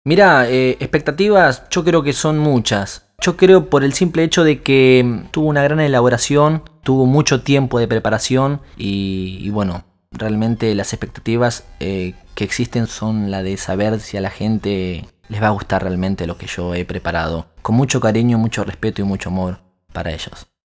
Mira, expectativas yo creo que son muchas. Yo creo por el simple hecho de que tuvo una gran elaboración, tuvo mucho tiempo de preparación y bueno, realmente las expectativas que existen son la de saber si a la gente les va a gustar realmente lo que yo he preparado. Con mucho cariño, mucho respeto y mucho amor para ellos.